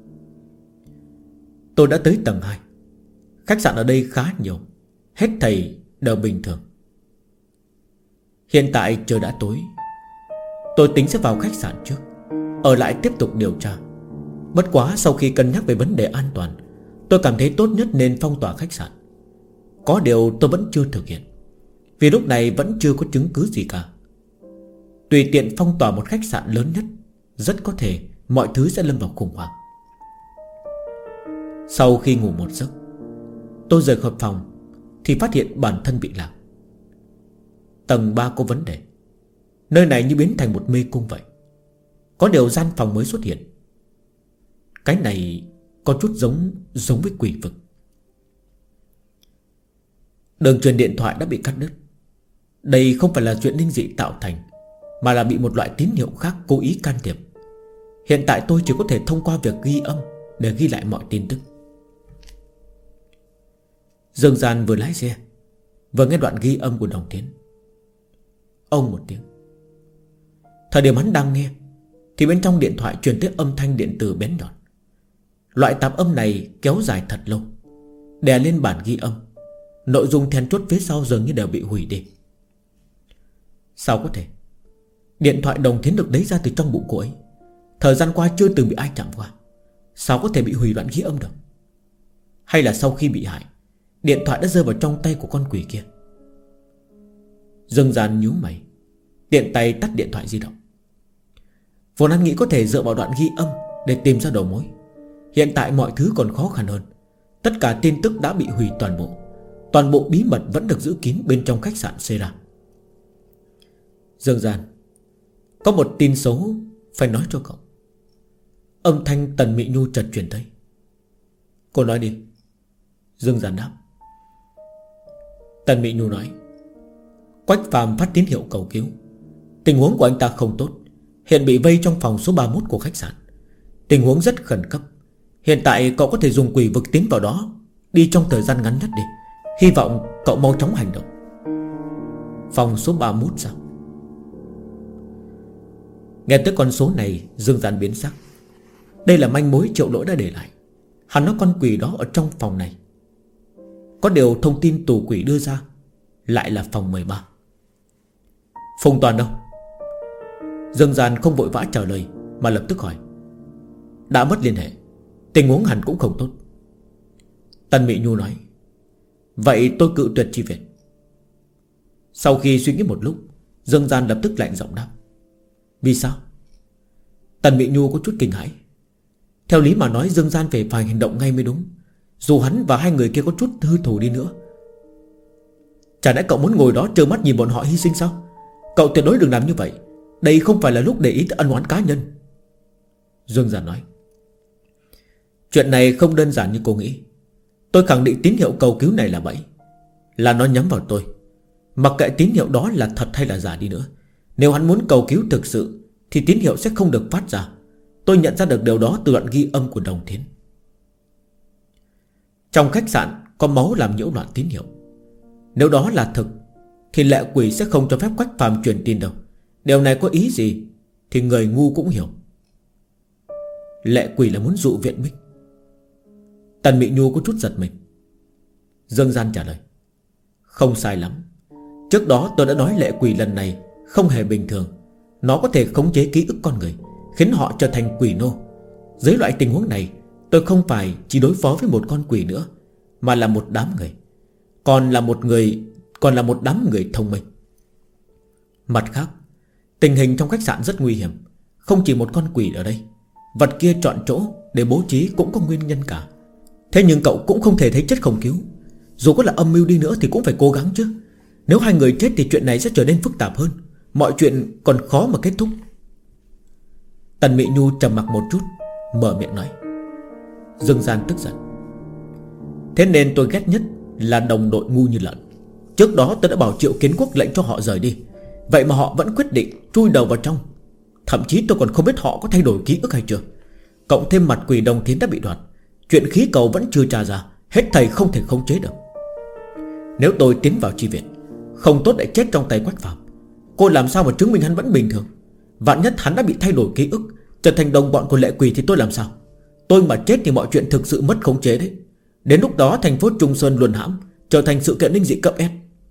Tôi đã tới tầng 2. Khách sạn ở đây khá nhiều, hết thảy đều bình thường. Hiện tại trời đã tối. Tôi tính sẽ vào khách sạn trước, ở lại tiếp tục điều tra. Bất quá sau khi cân nhắc về vấn đề an toàn, tôi cảm thấy tốt nhất nên phong tỏa khách sạn. Có điều tôi vẫn chưa thực hiện, vì lúc này vẫn chưa có chứng cứ gì cả. Tùy tiện phong tỏa một khách sạn lớn nhất, rất có thể mọi thứ sẽ lâm vào khủng hoảng. Sau khi ngủ một giấc, tôi rời khỏi phòng thì phát hiện bản thân bị lạc. Tầng 3 có vấn đề. Nơi này như biến thành một mê cung vậy. Có điều gian phòng mới xuất hiện. Cái này có chút giống với quỷ vực. Đường truyền điện thoại đã bị cắt đứt. Đây không phải là chuyện linh dị tạo thành, mà là bị một loại tín hiệu khác cố ý can thiệp. Hiện tại tôi chỉ có thể thông qua việc ghi âm để ghi lại mọi tin tức. Dương Gian vừa lái xe vừa nghe đoạn ghi âm của Đồng Thiến. Ông một tiếng. Thời điểm hắn đang nghe thì bên trong điện thoại truyền tới âm thanh điện tử bén nhọn. Loại tạp âm này kéo dài thật lâu, đè lên bản ghi âm. Nội dung then chốt phía sau dường như đều bị hủy đi. Sao có thể? Điện thoại Đồng Thiến được lấy ra từ trong bụng cô ấy, thời gian qua chưa từng bị ai chạm qua. Sao có thể bị hủy đoạn ghi âm được? Hay là sau khi bị hại, điện thoại đã rơi vào trong tay của con quỷ kia? Dương Gian nhíu mày, tiện tay tắt điện thoại di động. Vốn hắn nghĩ có thể dựa vào đoạn ghi âm để tìm ra đầu mối. Hiện tại mọi thứ còn khó khăn hơn. Tất cả tin tức đã bị hủy toàn bộ. Toàn bộ bí mật vẫn được giữ kín bên trong khách sạn Sera. Dương Gian, có một tin xấu phải nói cho cậu. Âm thanh Tần Mị Nhu chợt truyền tới. Cô nói đi. Dương Gian đáp. Tần Mị Nhu nói, Quách Phàm phát tín hiệu cầu cứu. Tình huống của anh ta không tốt, hiện bị vây trong phòng số 31 của khách sạn. Tình huống rất khẩn cấp. Hiện tại cậu có thể dùng quỷ vực tiến vào đó, đi trong thời gian ngắn nhất đi. Hy vọng cậu mau chóng hành động. Phòng số 31 sao? Nghe tới con số này, Dương Gian biến sắc. Đây là manh mối Triệu Lỗi đã để lại. Hắn nói con quỷ đó ở trong phòng này. Có điều thông tin tù quỷ đưa ra lại là phòng 13. Phùng Toàn đâu? Dương Gian không vội vã trả lời, mà lập tức hỏi. Đã mất liên hệ, tình huống hẳn cũng không tốt. Tần Mị Nhu nói. Vậy tôi cự tuyệt chi viện. Sau khi suy nghĩ một lúc, Dương Gian lập tức lạnh giọng đáp. Vì sao? Tần Mị Nhu có chút kinh hãi. Theo lý mà nói Dương Gian phải hành động ngay mới đúng. Dù hắn và hai người kia có chút hư thù đi nữa. Chả lẽ cậu muốn ngồi đó trơ mắt nhìn bọn họ hy sinh sao? Cậu tuyệt đối đừng làm như vậy. Đây không phải là lúc để ý tới ân oán cá nhân. Dương Gian nói. Chuyện này không đơn giản như cô nghĩ. Tôi khẳng định tín hiệu cầu cứu này là bẫy, là nó nhắm vào tôi. Mặc kệ tín hiệu đó là thật hay là giả đi nữa, nếu hắn muốn cầu cứu thực sự thì tín hiệu sẽ không được phát ra. Tôi nhận ra được điều đó từ đoạn ghi âm của Đồng Thiến. Trong khách sạn có máu làm nhiễu loạn tín hiệu. Nếu đó là thực thì lệ quỷ sẽ không cho phép Quách Phàm truyền tin đâu. Điều này có ý gì thì người ngu cũng hiểu. Lệ quỷ là muốn dụ viện binh. Tần Mị Nhu có chút giật mình. Dương Gian trả lời. Không sai lắm. Trước đó tôi đã nói lệ quỷ lần này không hề bình thường. Nó có thể khống chế ký ức con người, khiến họ trở thành quỷ nô. Dưới loại tình huống này, tôi không phải chỉ đối phó với một con quỷ nữa, mà là một đám người. Còn là một đám người thông minh. Mặt khác, tình hình trong khách sạn rất nguy hiểm. Không chỉ một con quỷ ở đây, vật kia chọn chỗ để bố trí cũng có nguyên nhân cả. Thế nhưng cậu cũng không thể thấy chết không cứu. Dù có là âm mưu đi nữa thì cũng phải cố gắng chứ. Nếu hai người chết thì chuyện này sẽ trở nên phức tạp hơn. Mọi chuyện còn khó mà kết thúc. Tần Mị Nhu trầm mặc một chút, mở miệng nói. Dương Gian tức giận. Thế nên tôi ghét nhất là đồng đội ngu như lợn. Trước đó tôi đã bảo Triệu Kiến Quốc lệnh cho họ rời đi, vậy mà họ vẫn quyết định chui đầu vào trong. Thậm chí tôi còn không biết họ có thay đổi ký ức hay chưa. Cộng thêm mặt quỷ Đồng Thiến đã bị đoạt, chuyện khí cầu vẫn chưa tra ra, hết thầy không thể khống chế được. Nếu tôi tiến vào chi viện, không tốt lại chết trong tay Quách Phàm. Cô làm sao mà chứng minh hắn vẫn bình thường? Vạn nhất hắn đã bị thay đổi ký ức, trở thành đồng bọn của lệ quỷ thì tôi làm sao? Tôi mà chết thì mọi chuyện thực sự mất khống chế đấy. Đến lúc đó thành phố Trung Sơn luân hãm, trở thành sự kiện linh dị cấp S.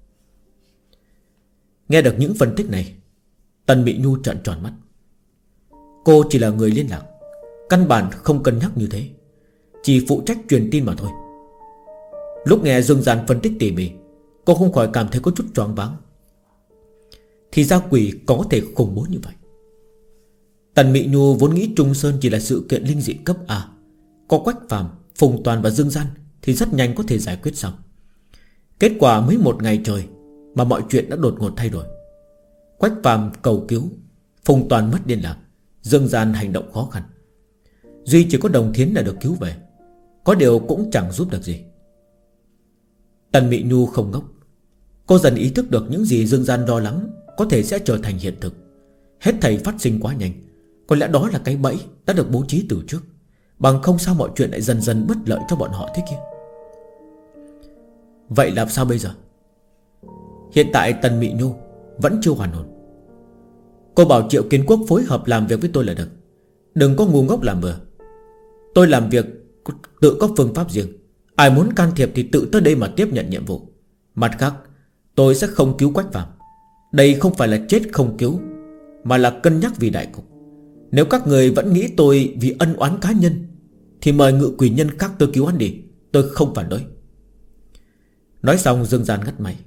Nghe được những phân tích này, Tần Mị Nhu trợn tròn mắt. Cô chỉ là người liên lạc, căn bản không cân nhắc như thế, chỉ phụ trách truyền tin mà thôi. Lúc nghe Dương Gian phân tích tỉ mỉ, cô không khỏi cảm thấy có chút choáng váng. Thì ra quỷ có thể khủng bố như vậy. Tần Mị Nhu vốn nghĩ Trung Sơn chỉ là sự kiện linh dị cấp A, có Quách Phàm, Phùng Toàn và Dương Gian thì rất nhanh có thể giải quyết xong. Kết quả mới một ngày trời mà mọi chuyện đã đột ngột thay đổi. Quách Phàm cầu cứu, Phùng Toàn mất liên lạc, Dương Gian hành động khó khăn. Duy chỉ có Đồng Thiến là được cứu về. Có điều cũng chẳng giúp được gì. Tần Mị Nhu không ngốc. Cô dần ý thức được những gì Dương Gian lo lắng có thể sẽ trở thành hiện thực. Hết thảy phát sinh quá nhanh. Có lẽ đó là cái bẫy đã được bố trí từ trước. Bằng không sao mọi chuyện lại dần dần bất lợi cho bọn họ thế kia. Vậy làm sao bây giờ? Hiện tại Tần Mị Nhu vẫn chưa hoàn hồn. Cô bảo Triệu Kiến Quốc phối hợp làm việc với tôi là được. Đừng có ngu ngốc làm bừa. Tôi làm việc tự có phương pháp riêng. Ai muốn can thiệp thì tự tới đây mà tiếp nhận nhiệm vụ. Mặt khác, tôi sẽ không cứu Quách Phàm. Đây không phải là chết không cứu, mà là cân nhắc vì đại cục. Nếu các người vẫn nghĩ tôi vì ân oán cá nhân thì mời Ngự Quỷ Nhân khác tôi cứu hắn đi. Tôi không phản đối. Nói xong Dương Gian ngắt máy.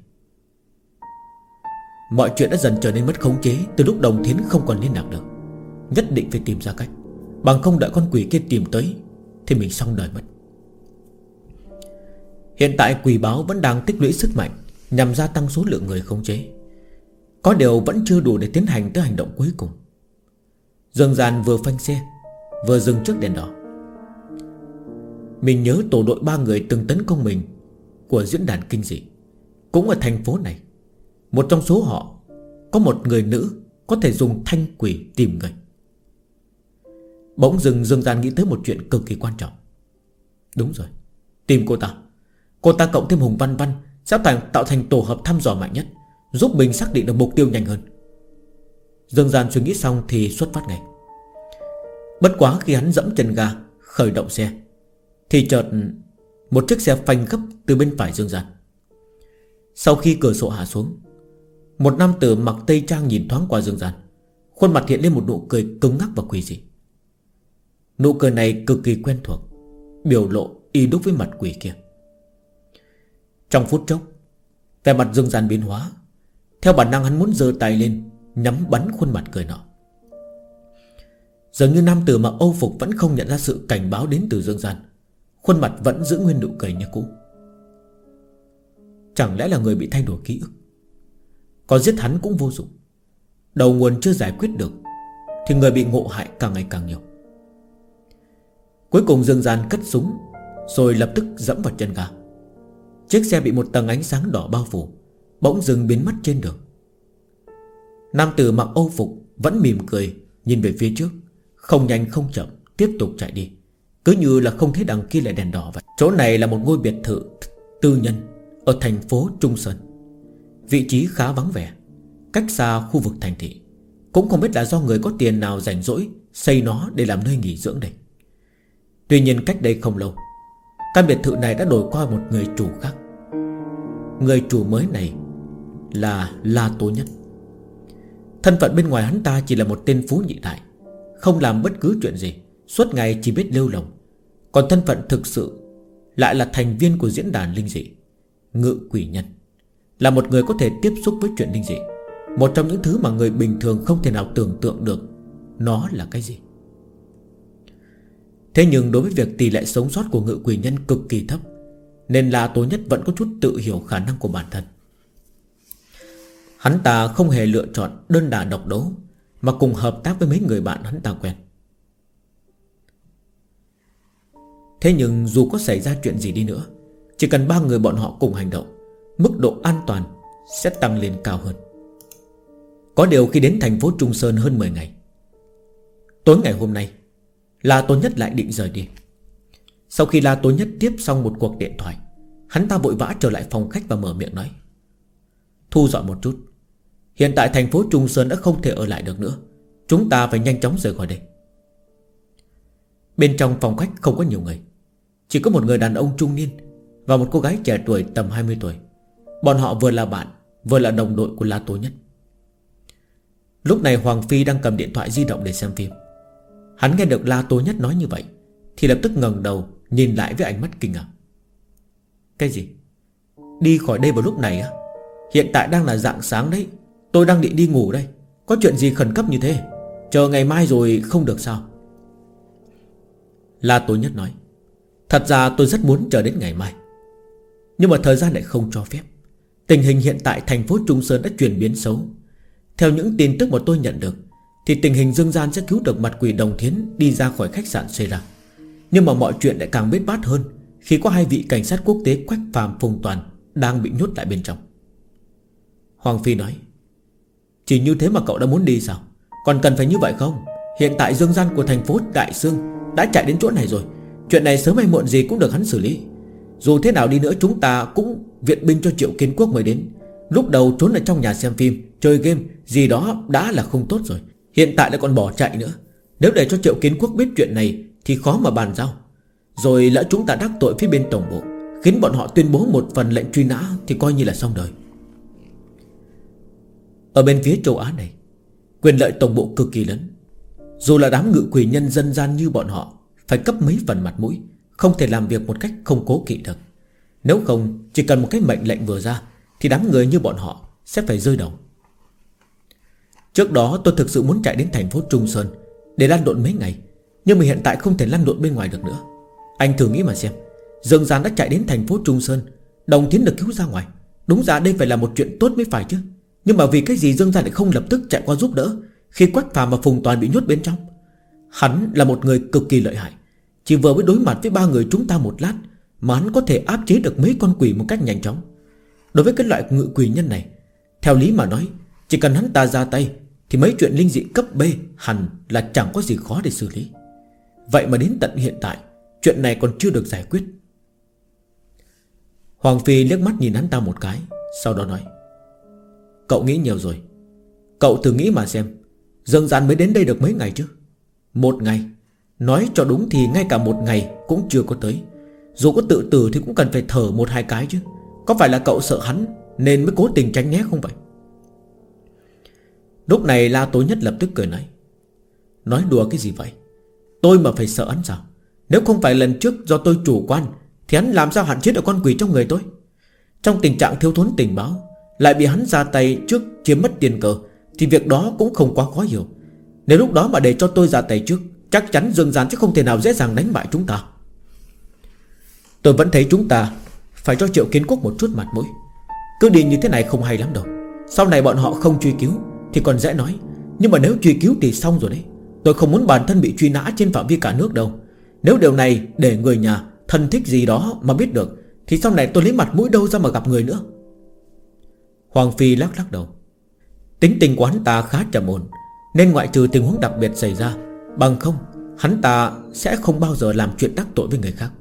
Mọi chuyện đã dần trở nên mất khống chế từ lúc Đồng Thiến không còn liên lạc được. Nhất định phải tìm ra cách, bằng không đợi con quỷ kia tìm tới thì mình xong đời mất. Hiện tại quỷ báo vẫn đang tích lũy sức mạnh nhằm gia tăng số lượng người khống chế. Có điều vẫn chưa đủ để tiến hành tới hành động cuối cùng. Dương Gian vừa phanh xe vừa dừng trước đèn đỏ. Mình nhớ tổ đội 3 người từng tấn công mình của diễn đàn kinh dị cũng ở thành phố này. Một trong số họ có một người nữ có thể dùng thanh quỷ tìm người. Bỗng dưng Dương Gian nghĩ tới một chuyện cực kỳ quan trọng. Đúng rồi, tìm cô ta. Cô ta cộng thêm Hùng Văn Văn sẽ tạo thành tổ hợp thăm dò mạnh nhất, giúp mình xác định được mục tiêu nhanh hơn. Dương Gian suy nghĩ xong thì xuất phát ngay. Bất quá khi hắn dẫm chân ga khởi động xe thì chợt một chiếc xe phanh gấp từ bên phải Dương Gian. Sau khi cửa sổ hạ xuống, một nam tử mặc tây trang nhìn thoáng qua Dương Gian, khuôn mặt hiện lên một nụ cười cứng ngắc và quỷ dị. Nụ cười này cực kỳ quen thuộc, biểu lộ y đúc với mặt quỷ kia. Trong phút chốc, vẻ mặt Dương Gian biến hóa. Theo bản năng hắn muốn giơ tay lên nhắm bắn khuôn mặt cười nọ. Dường như nam tử mặc Âu phục vẫn không nhận ra sự cảnh báo đến từ Dương Gian, khuôn mặt vẫn giữ nguyên nụ cười như cũ. Chẳng lẽ là người bị thay đổi ký ức? Có giết hắn cũng vô dụng. Đầu nguồn chưa giải quyết được thì người bị ngộ hại càng ngày càng nhiều. Cuối cùng Dương Gian cất súng rồi lập tức dẫm vào chân ga. Chiếc xe bị một tầng ánh sáng đỏ bao phủ, bỗng dừng biến mất trên đường. Nam tử mặc Âu phục vẫn mỉm cười nhìn về phía trước, không nhanh không chậm tiếp tục chạy đi, cứ như là không thấy đằng kia lại đèn đỏ vậy. Chỗ này là một ngôi biệt thự tư nhân ở thành phố Trung Sơn. Vị trí khá vắng vẻ, cách xa khu vực thành thị. Cũng không biết là do người có tiền nào rảnh rỗi xây nó để làm nơi nghỉ dưỡng đây. Tuy nhiên cách đây không lâu, căn biệt thự này đã đổi qua một người chủ khác. Người chủ mới này là La Tố Nhất. Thân phận bên ngoài hắn ta chỉ là một tên phú nhị đại, không làm bất cứ chuyện gì, suốt ngày chỉ biết lêu lồng. Còn thân phận thực sự lại là thành viên của diễn đàn linh dị, Ngự Quỷ Nhân. Là một người có thể tiếp xúc với chuyện linh dị, một trong những thứ mà người bình thường không thể nào tưởng tượng được nó là cái gì. Thế nhưng đối với việc tỷ lệ sống sót của Ngự Quỷ Nhân cực kỳ thấp, nên La Tố Nhất vẫn có chút tự hiểu khả năng của bản thân. Hắn ta không hề lựa chọn đơn đả độc đấu, mà cùng hợp tác với mấy người bạn hắn ta quen. Thế nhưng dù có xảy ra chuyện gì đi nữa, chỉ cần 3 người bọn họ cùng hành động, mức độ an toàn sẽ tăng lên cao hơn. Có điều khi đến thành phố Trung Sơn hơn 10 ngày, tối ngày hôm nay, La Tố Nhất lại định rời đi. Sau khi La Tố Nhất tiếp xong một cuộc điện thoại, hắn ta vội vã trở lại phòng khách và mở miệng nói: thu dọn một chút. Hiện tại thành phố Trung Sơn đã không thể ở lại được nữa, chúng ta phải nhanh chóng rời khỏi đây. Bên trong phòng khách không có nhiều người, chỉ có một người đàn ông trung niên và một cô gái trẻ tuổi tầm 20 tuổi. Bọn họ vừa là bạn, vừa là đồng đội của La Tố Nhất. Lúc này Hoàng Phi đang cầm điện thoại di động để xem phim. Hắn nghe được La Tố Nhất nói như vậy thì lập tức ngẩng đầu nhìn lại với ánh mắt kinh ngạc. Cái gì? Đi khỏi đây vào lúc này á? Hiện tại đang là rạng sáng đấy, tôi đang định đi ngủ đây. Có chuyện gì khẩn cấp như thế? Chờ ngày mai rồi không được sao? La Tố Nhất nói: thật ra tôi rất muốn chờ đến ngày mai, nhưng mà thời gian lại không cho phép. Tình hình hiện tại thành phố Trung Sơn đã chuyển biến xấu. Theo những tin tức mà tôi nhận được thì tình hình Dương Gian sẽ cứu được mặt quỷ Đồng Thiến đi ra khỏi khách sạn Sera. Nhưng mà mọi chuyện lại càng bết bát hơn khi có 2 vị cảnh sát quốc tế Quách Phàm, Phùng Toàn đang bị nhốt lại bên trong. Hoàng Phi nói: chỉ như thế mà cậu đã muốn đi sao? Còn cần phải như vậy không? Hiện tại Dương Gian của thành phố Đại Sương đã chạy đến chỗ này rồi. Chuyện này sớm hay muộn gì cũng được hắn xử lý. Dù thế nào đi nữa chúng ta cũng viện binh cho Triệu Kiến Quốc mới đến. Lúc đầu trốn ở trong nhà xem phim, chơi game gì đó đã là không tốt rồi, hiện tại lại còn bỏ chạy nữa. Nếu để cho Triệu Kiến Quốc biết chuyện này thì khó mà bàn giao. Rồi lỡ chúng ta đắc tội phía bên tổng bộ, khiến bọn họ tuyên bố một phần lệnh truy nã thì coi như là xong đời. Ở bên phía châu Á này, quyền lợi tổng bộ cực kỳ lớn. Dù là đám ngự quỷ nhân dân gian như bọn họ, phải cấp mấy phần mặt mũi, không thể làm việc một cách không cố kỵ được. Nếu không, chỉ cần một cái mệnh lệnh vừa ra thì đám người như bọn họ sẽ phải rơi đầu. Trước đó tôi thực sự muốn chạy đến thành phố Trung Sơn để lăn lộn mấy ngày, nhưng mà hiện tại không thể lăn lộn bên ngoài được nữa. Anh thử nghĩ mà xem, Dương Gian đã chạy đến thành phố Trung Sơn, Đồng Thiến được cứu ra ngoài. Đúng ra đây phải là một chuyện tốt mới phải chứ. Nhưng mà vì cái gì Dương Gian lại không lập tức chạy qua giúp đỡ khi Quách Phàm và Phùng Toàn bị nhốt bên trong? Hắn là một người cực kỳ lợi hại, chỉ vừa mới đối mặt với ba người chúng ta một lát mà hắn có thể áp chế được mấy con quỷ một cách nhanh chóng. Đối với cái loại ngự quỷ nhân này, theo lý mà nói, chỉ cần hắn ta ra tay thì mấy chuyện linh dị cấp B hẳn là chẳng có gì khó để xử lý. Vậy mà đến tận hiện tại chuyện này còn chưa được giải quyết. Hoàng Phi liếc mắt nhìn hắn ta một cái, sau đó nói: Cậu nghĩ nhiều rồi. Cậu thử nghĩ mà xem, Dương Gian mới đến đây được mấy ngày chứ? Một ngày. Nói cho đúng thì ngay cả một ngày cũng chưa có tới. Dù có tự tử thì cũng cần phải thở một hai cái chứ. Có phải là cậu sợ hắn nên mới cố tình tránh né không vậy? Lúc này La Tố Nhất lập tức cười nói đùa cái gì vậy? Tôi mà phải sợ hắn sao? Nếu không phải lần trước do tôi chủ quan thì hắn làm sao hạn chế được con quỷ trong người tôi? Trong tình trạng thiếu thốn tình báo, lại bị hắn ra tay trước chiếm mất tiền cờ, thì việc đó cũng không quá khó hiểu. Nếu lúc đó mà để cho tôi ra tay trước, chắc chắn Dương Gian sẽ không thể nào dễ dàng đánh bại chúng ta. Tôi vẫn thấy chúng ta phải cho Triệu Kiến Quốc một chút mặt mũi. Cứ đi như thế này không hay lắm đâu. Sau này bọn họ không truy cứu thì còn dễ nói, nhưng mà nếu truy cứu thì xong rồi đấy. Tôi không muốn bản thân bị truy nã trên phạm vi cả nước đâu. Nếu điều này để người nhà, thân thích gì đó mà biết được thì sau này tôi lấy mặt mũi đâu ra mà gặp người nữa. Hoàng Phi lắc lắc đầu. Tính tình của hắn ta khá trầm ổn, nên ngoại trừ tình huống đặc biệt xảy ra, bằng không hắn ta sẽ không bao giờ làm chuyện đắc tội với người khác.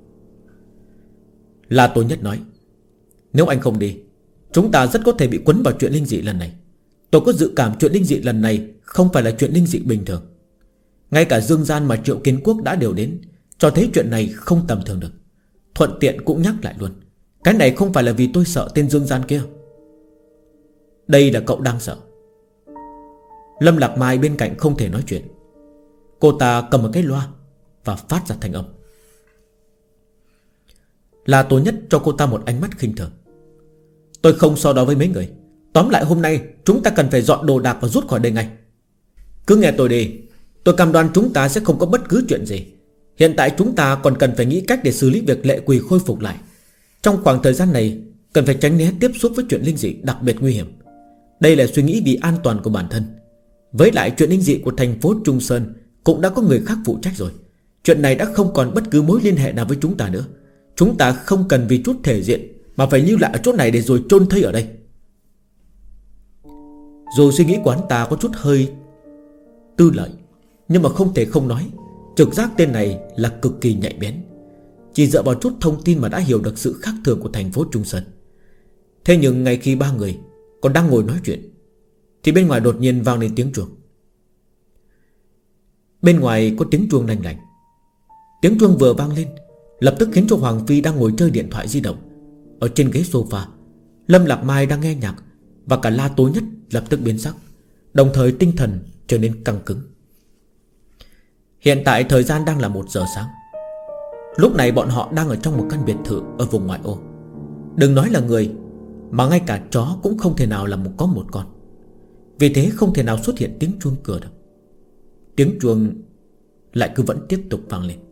La Tố Nhất nói: Nếu anh không đi, chúng ta rất có thể bị quấn vào chuyện linh dị lần này. Tôi có dự cảm chuyện linh dị lần này không phải là chuyện linh dị bình thường. Ngay cả Dương Gian mà Triệu Kiến Quốc đã đều đến, cho thấy chuyện này không tầm thường được. Thuận tiện cũng nhắc lại luôn, cái này không phải là vì tôi sợ tên Dương Gian kia. Đây là cậu đang sợ. Lâm Lạc Mai bên cạnh không thể nói chuyện. Cô ta cầm một cái loa và phát ra thanh âm. La Tố Nhất cho cô ta một ánh mắt khinh thường. Tôi không so đo với mấy người. Tóm lại hôm nay chúng ta cần phải dọn đồ đạc và rút khỏi đây ngay. Cứ nghe tôi đi. Tôi cam đoan chúng ta sẽ không có bất cứ chuyện gì. Hiện tại chúng ta còn cần phải nghĩ cách để xử lý việc lệ quỳ khôi phục lại. Trong khoảng thời gian này cần phải tránh né tiếp xúc với chuyện linh dị đặc biệt nguy hiểm. Đây là suy nghĩ vì an toàn của bản thân. Với lại chuyện linh dị của thành phố Trung Sơn cũng đã có người khác phụ trách rồi. Chuyện này đã không còn bất cứ mối liên hệ nào với chúng ta nữa. Chúng ta không cần vì chút thể diện mà phải lưu lại ở chỗ này để rồi chôn thây ở đây. Dù suy nghĩ của hắn ta có chút hơi tư lợi, nhưng mà không thể không nói, trực giác tên này là cực kỳ nhạy bén. Chỉ dựa vào chút thông tin mà đã hiểu được sự khác thường của thành phố Trung Sơn. Thế nhưng ngay khi ba người còn đang ngồi nói chuyện thì bên ngoài đột nhiên vang lên tiếng chuông. Bên ngoài có tiếng chuông lanh lảnh. Tiếng chuông vừa vang lên, lập tức khiến cho Hoàng Phi đang ngồi chơi điện thoại di động ở trên ghế sofa, Lâm Lạc Mai đang nghe nhạc và cả La Tố Nhất lập tức biến sắc, đồng thời tinh thần trở nên căng cứng. Hiện tại thời gian đang là 1 giờ sáng. Lúc này bọn họ đang ở trong một căn biệt thự ở vùng ngoại ô. Đừng nói là người, mà ngay cả chó cũng không thể nào là có một con. Vì thế không thể nào xuất hiện tiếng chuông cửa được. Tiếng chuông lại cứ vẫn tiếp tục vang lên.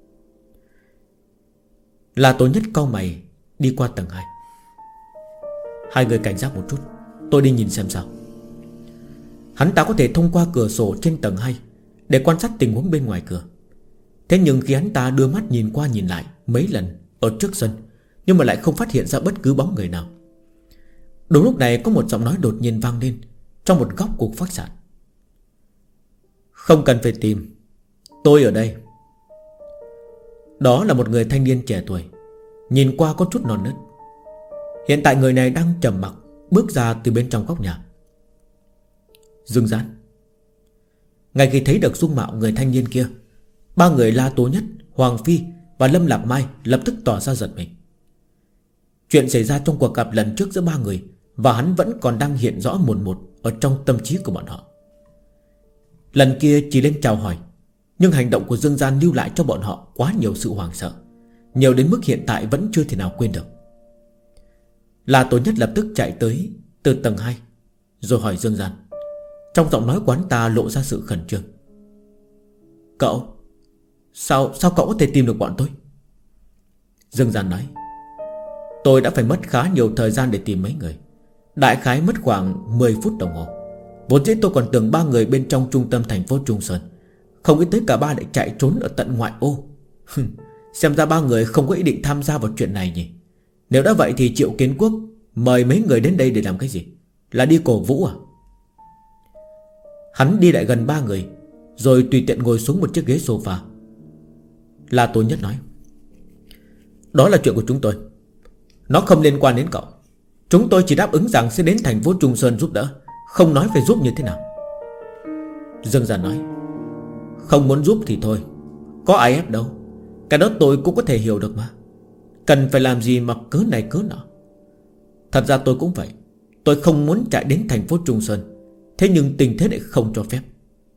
La Tố Nhất cau mày đi qua tầng 2. Hai người cảnh giác một chút, tôi đi nhìn xem sao. Hắn ta có thể thông qua cửa sổ trên tầng 2 để quan sát tình huống bên ngoài cửa. Thế nhưng khi hắn ta đưa mắt nhìn qua nhìn lại mấy lần ở trước sân, nhưng mà lại không phát hiện ra bất cứ bóng người nào. Đúng lúc này có một giọng nói đột nhiên vang lên trong một góc của khách sạn. Không cần phải tìm, tôi ở đây. Đó là một người thanh niên trẻ tuổi, nhìn qua có chút non nớt. Hiện tại người này đang trầm mặc bước ra từ bên trong góc nhà. Dương Gian. Ngay khi thấy được dung mạo người thanh niên kia, ba người La Tố Nhất, Hoàng Phi và Lâm Lạc Mai lập tức tỏ ra giật mình. Chuyện xảy ra trong cuộc gặp lần trước giữa ba người và hắn vẫn còn đang hiện rõ mồn một ở trong tâm trí của bọn họ. Lần kia chỉ lên chào hỏi, nhưng hành động của Dương Gian lưu lại cho bọn họ quá nhiều sự hoảng sợ, nhiều đến mức hiện tại vẫn chưa thể nào quên được. La Tố Nhất lập tức chạy tới từ tầng 2, rồi hỏi Dương Gian. Trong giọng nói của hắn ta lộ ra sự khẩn trương. Cậu, sao cậu có thể tìm được bọn tôi? Dương Gian nói. Tôi đã phải mất khá nhiều thời gian để tìm mấy người, đại khái mất khoảng 10 phút đồng hồ. Vốn dĩ tôi còn tưởng ba người bên trong trung tâm thành phố Trung Sơn, không nghĩ tới cả ba lại chạy trốn ở tận ngoại ô. Xem ra ba người không có ý định tham gia vào chuyện này nhỉ. Nếu đã vậy thì Triệu Kiến Quốc mời mấy người đến đây để làm cái gì? Là đi cổ vũ à? Hắn đi lại gần ba người, rồi tùy tiện ngồi xuống một chiếc ghế sofa. La Tố Nhất nói. Đó là chuyện của chúng tôi, nó không liên quan đến cậu. Chúng tôi chỉ đáp ứng rằng sẽ đến thành phố Trung Sơn giúp đỡ, không nói phải giúp như thế nào. Dương Gian nói. Không muốn giúp thì thôi, có ai ép đâu. Cái đó tôi cũng có thể hiểu được mà. Cần phải làm gì mà cớ này cớ nọ. Thật ra tôi cũng vậy. Tôi không muốn chạy đến thành phố Trung Sơn, thế nhưng tình thế lại không cho phép.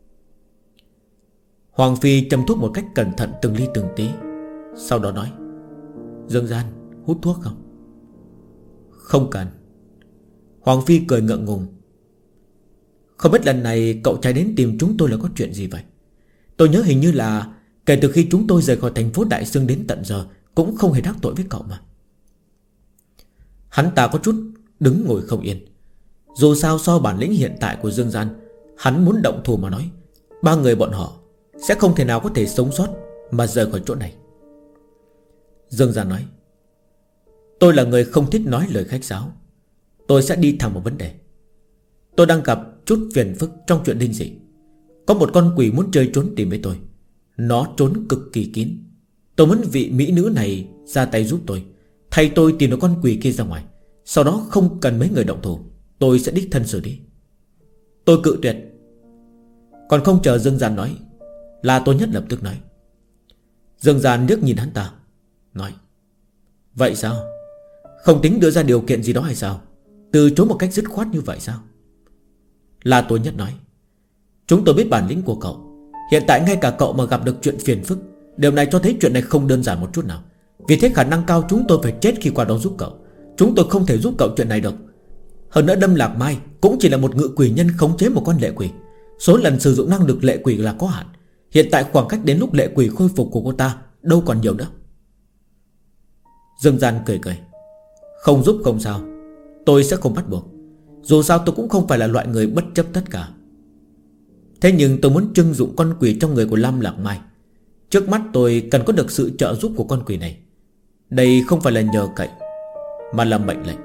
Hoàng Phi châm thuốc một cách cẩn thận từng ly từng tí, sau đó nói. Dương Gian, hút thuốc không? Không cần. Hoàng Phi cười ngượng ngùng. Không biết lần này cậu chạy đến tìm chúng tôi là có chuyện gì vậy? Tôi nhớ hình như là kể từ khi chúng tôi rời khỏi thành phố Đại Xương đến tận giờ cũng không hề đắc tội với cậu mà. Hắn ta có chút đứng ngồi không yên. Dù sao so bản lĩnh hiện tại của Dương Gian, hắn muốn động thủ mà nói, ba người bọn họ sẽ không thể nào có thể sống sót mà rời khỏi chỗ này. Dương Gian nói. Tôi là người không thích nói lời khách sáo. Tôi sẽ đi thẳng vào vấn đề. Tôi đang gặp chút phiền phức trong chuyện linh dị. Có một con quỷ muốn chơi trốn tìm với tôi. Nó trốn cực kỳ kín. Tôi muốn vị mỹ nữ này ra tay giúp tôi, thay tôi tìm được con quỷ kia ra ngoài. Sau đó không cần mấy người động thủ, tôi sẽ đích thân xử lý. Tôi cự tuyệt. Còn không chờ Dương Gian nói, La Tố Nhất lập tức nói. Dương Gian liếc nhìn hắn ta, nói. Vậy sao? Không tính đưa ra điều kiện gì đó hay sao? Từ chối một cách dứt khoát như vậy sao? La Tố Nhất nói. Chúng tôi biết bản lĩnh của cậu. Hiện tại ngay cả cậu mà gặp được chuyện phiền phức, điều này cho thấy chuyện này không đơn giản một chút nào. Vì thế khả năng cao chúng tôi phải chết khi qua đó giúp cậu. Chúng tôi không thể giúp cậu chuyện này được. Hơn nữa Lâm Lạc Mai cũng chỉ là một ngự quỷ nhân khống chế một con lệ quỷ. Số lần sử dụng năng lực lệ quỷ là có hạn. Hiện tại khoảng cách đến lúc lệ quỷ khôi phục của cô ta đâu còn nhiều nữa. Dương Gian cười cười. Không giúp không sao, tôi sẽ không bắt buộc. Dù sao tôi cũng không phải là loại người bất chấp tất cả. Thế nhưng tôi muốn trưng dụng con quỷ trong người của Lâm Lạc Mai. Trước mắt tôi cần có được sự trợ giúp của con quỷ này. Đây không phải là nhờ cậy, mà là mệnh lệnh.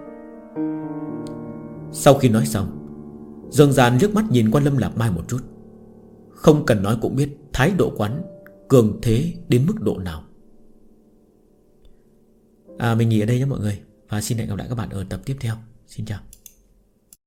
Sau khi nói xong, Dương Gian liếc mắt nhìn qua Lâm Lạc Mai một chút. Không cần nói cũng biết thái độ quán cường thế đến mức độ nào. Mình nghỉ ở đây nhé mọi người, và xin hẹn gặp lại các bạn ở tập tiếp theo. Xin chào.